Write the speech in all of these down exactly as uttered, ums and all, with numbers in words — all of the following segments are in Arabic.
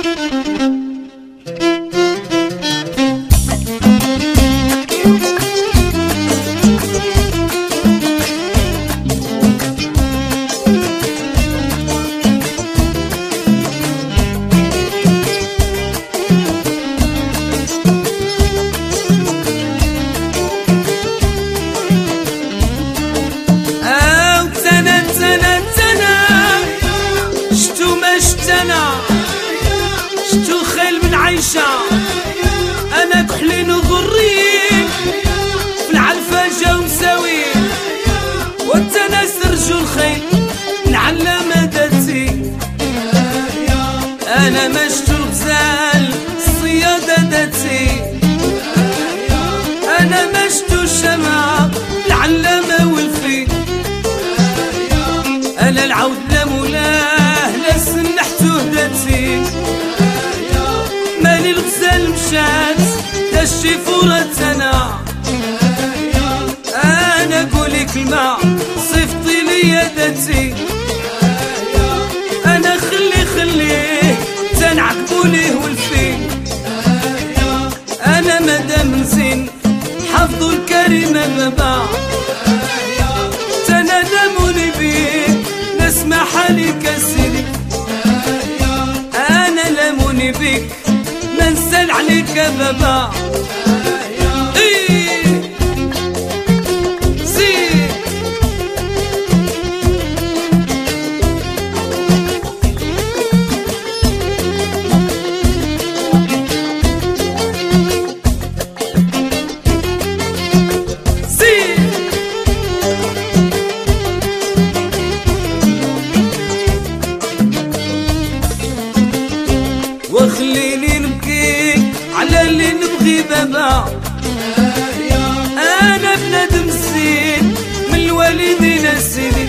شتو خيل من عيشة أنا كحلين وغرين في العلفة جاو مساوين والتناس رجل خيل العلامة داتي أنا ما شتو الغزال الصيادة داتي أنا ما شتو الشمع العلامة والفي أنا العود لا مولاه لا سنحتو داتي مالي الغزال مشات دا الشيفورة انا انا قولي كلمة صيفطي ليا داتي انا خلي خليه تنعقبوليه والفين انا مادام نزين حفظو الكريمة بابا تنادموني بيك نسمع حالك سيدي انا لاموني بيك منسال عليك يا بابا ايه زين زين وخليني نبكي على اللي نبغي بابا انا بنادم زين من الوالدين سيدي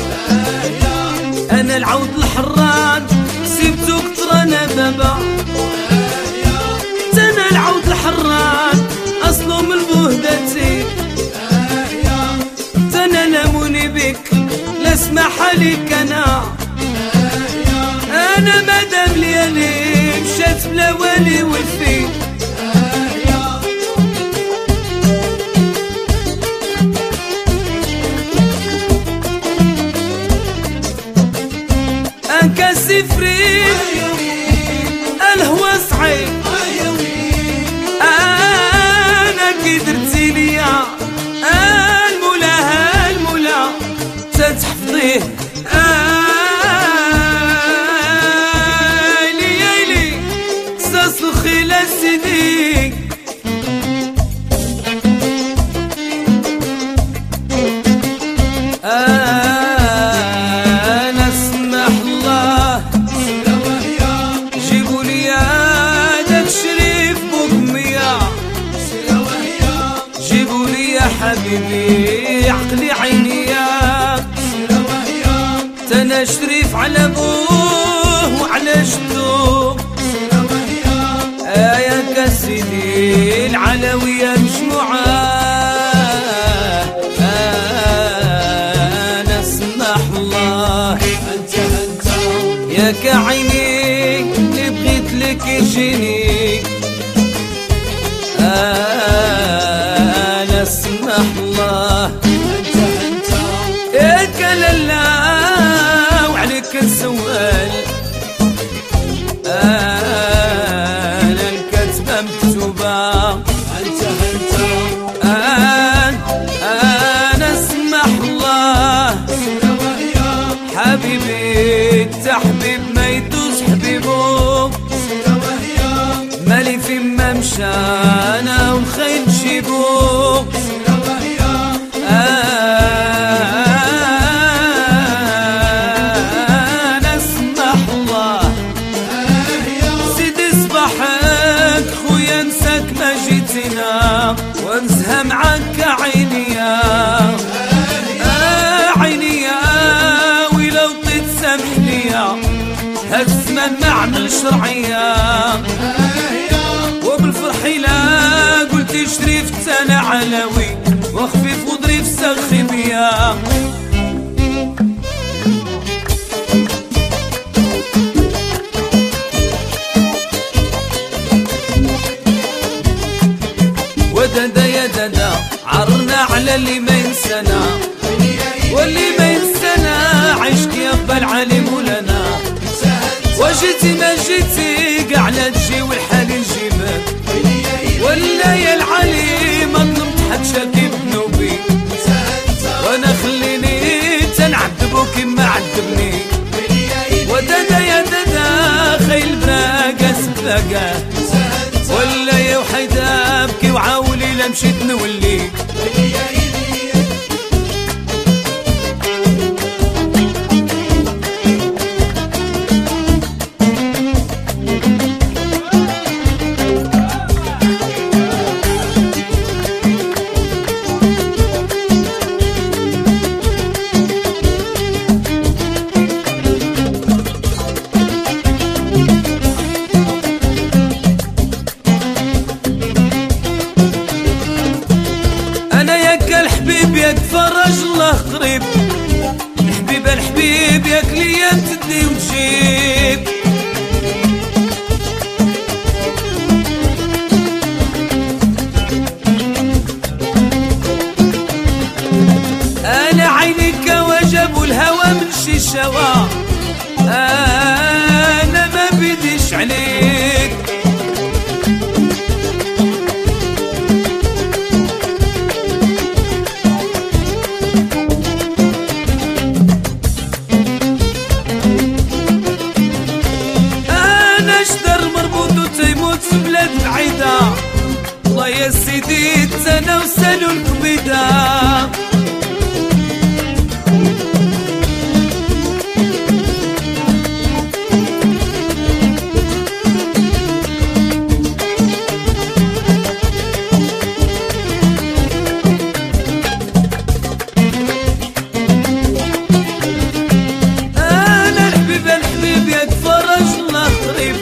انا العود الحران سيبتو كتر انا بابا انا العود الحران اصله من بوهدتي انا لاموني بك لا اسمح عليك انا انا مادام ليالي مشات بلا والي والفي انكا سفرين الهوى صعيب انا كي درتي ليا المولا المولا تتحفظيه خيل سيدي أنا اسمح الله جيبوا لي داك شريف بوكمية جيبوا لي يا حبيبي عقلي عيني تنا شريف على ابوه وعلى جدوه يا سيدي العلوية مجموعة أنا اسمح الله أنت أنت يا كعيني اللي بغيت لك يجيني أنا اسمح الله أنت أنت يا كلالا وعليك نسوال مكتوبة أنت أنت أنا أنا اسمح الله حبيبي أنت حبيب ما يدوز حبيبه مالي في ما مشى أنا والخيل جيبه أنا اسمح الله سيدي صباحك خويا نساك ما جيتنا ونزهى معاك عينيا آه عينيا ولو طيت سامح ليا هاد الزمان ما عمل شرعيا وبالفرح لا قلت شريف انا علوي وخفيف وظريف سخي بيا لنا، واللي ما ينسانا عيشك يقبل علي مولانا. وجيتي ما جيتي قاع لا تجي والحال نجيبك، ولا يا العلي ما ظلمت حد شاكي بذنوبي، وانا خليني تنعذبو كيما عذبني. ودادا يا دادا خيل براقة سباقة، ولا يا وحيدة بكي وعاولي لا مشيت نولي. ياك فرج الله قريب، الحبيب الحبيب ياك ليام تدي وتجيب. انا عينيك وجب الهوى من شي شوا، انا ما بديش عليك. بلاد بعيدة الله يا سيدي تسنى وسالوا الكبيدة. أنا الحبيب الحبيب ياك فرج الله قريب،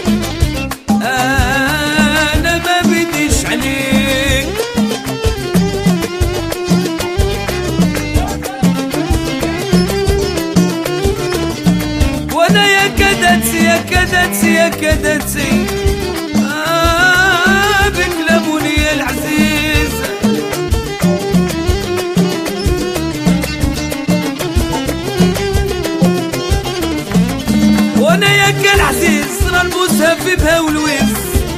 يا كدتي يا كدتي آه بكلموني يا العزيز. وانا يا كالعزيز راه نبوسها في بها والويس،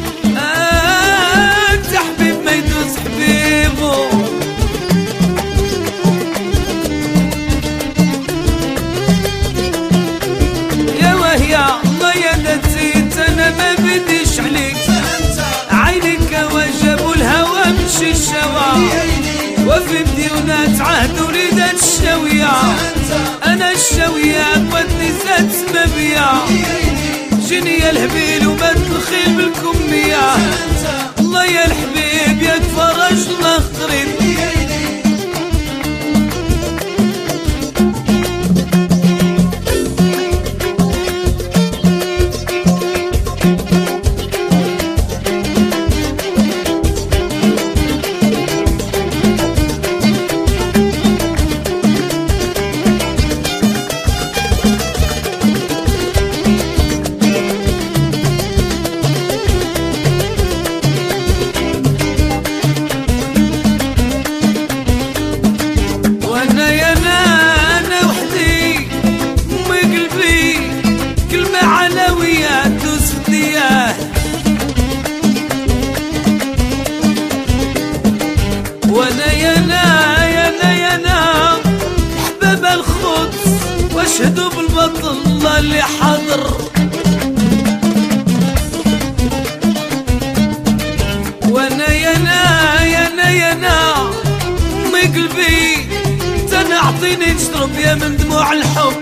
آه انت حبيب ما يدوس حبيبو. يا وهي انا ما بديش عليك، عينك وجبوا الهوى مشي الشوا، وفي بديونات عهد وليدات الشاوية. انا الشاوية ودني زاد سمابية، جيني يا الهبيل ومات الخيل بالكمية. الله يا الحبيب ياك فرج الله قريب، وانا يانا يانا يانا احباب الخبز واشهدوا بالبطل الله اللي حاضر. وانا يانا يانا يانا امي قلبي تنا اعطيني نشرب يا من دموع الحب.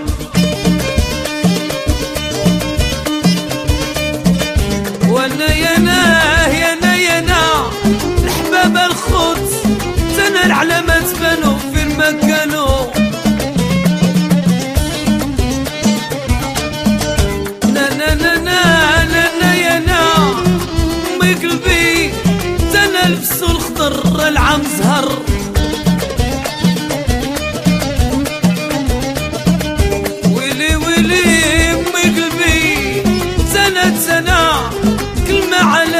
وانا يانا يانا يانا احباب الخبز تنا العلامات بانوا في المكانوا. نا نا نا نا نا نا يانا امي قلبي تنا لبسوا الخضر العم زهر. ويلي ويلي امي قلبي تنا تنا كلمة على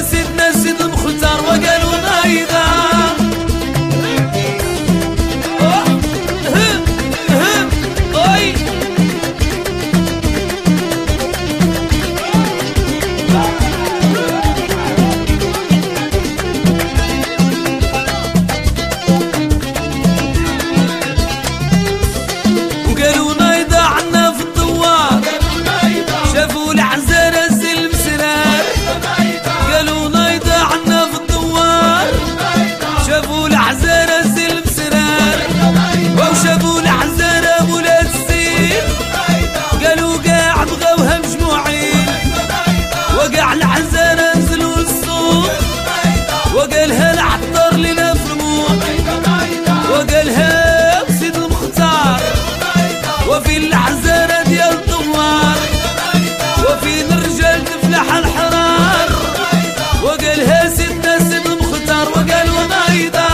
سيدنا سيد المختار وقالوا نايضة وقالوا نايضة عنا في الدوار شافوا العزارة الزلم سرار قالوا نايضة عنا في الدوار شافوا العزارة الزلم سرار وشافوا العزارة ولاد السير قالوا قاع بغاوها مجموعين وقع العزارة نزلوا للسوق وقالها العطار لنا في الموت وقالها سيد المختار وفي العزارة ديال الدوار وفي الرجال تفلح الحرار وقالها سيدنا سيد المختار وقالوا نايضة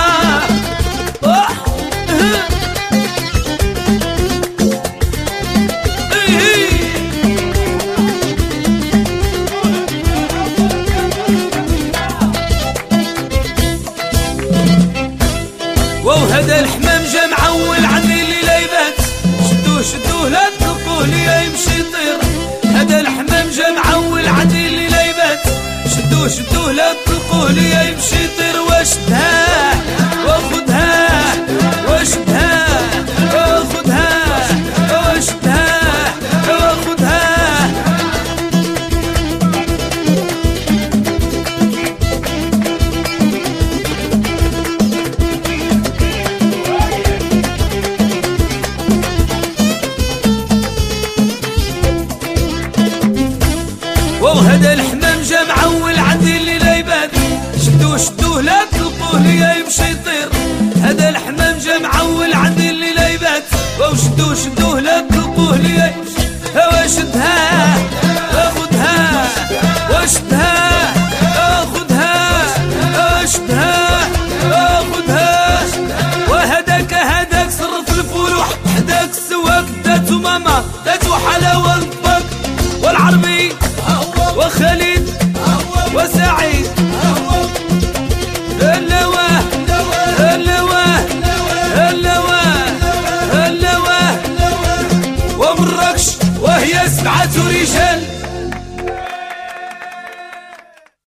وهذا الحمام جا معول عندي اللي ليبات شدوه شدوه لا تطلقوه ليا يمشي يطير هذا الحمام جا معول عندي اللي ليبات شدوه شدوه لا تطلقوه ليا يمشي يطير واشدها واخدها واشدها واخدها واشدها واخدها وهذا الحمام جا معول عندي اللي ليبات شدوه شدوه لا تلقوه ليا يمشي يطير هذا الحمام جا معول عندي اللي ليبات وشدوه شدوه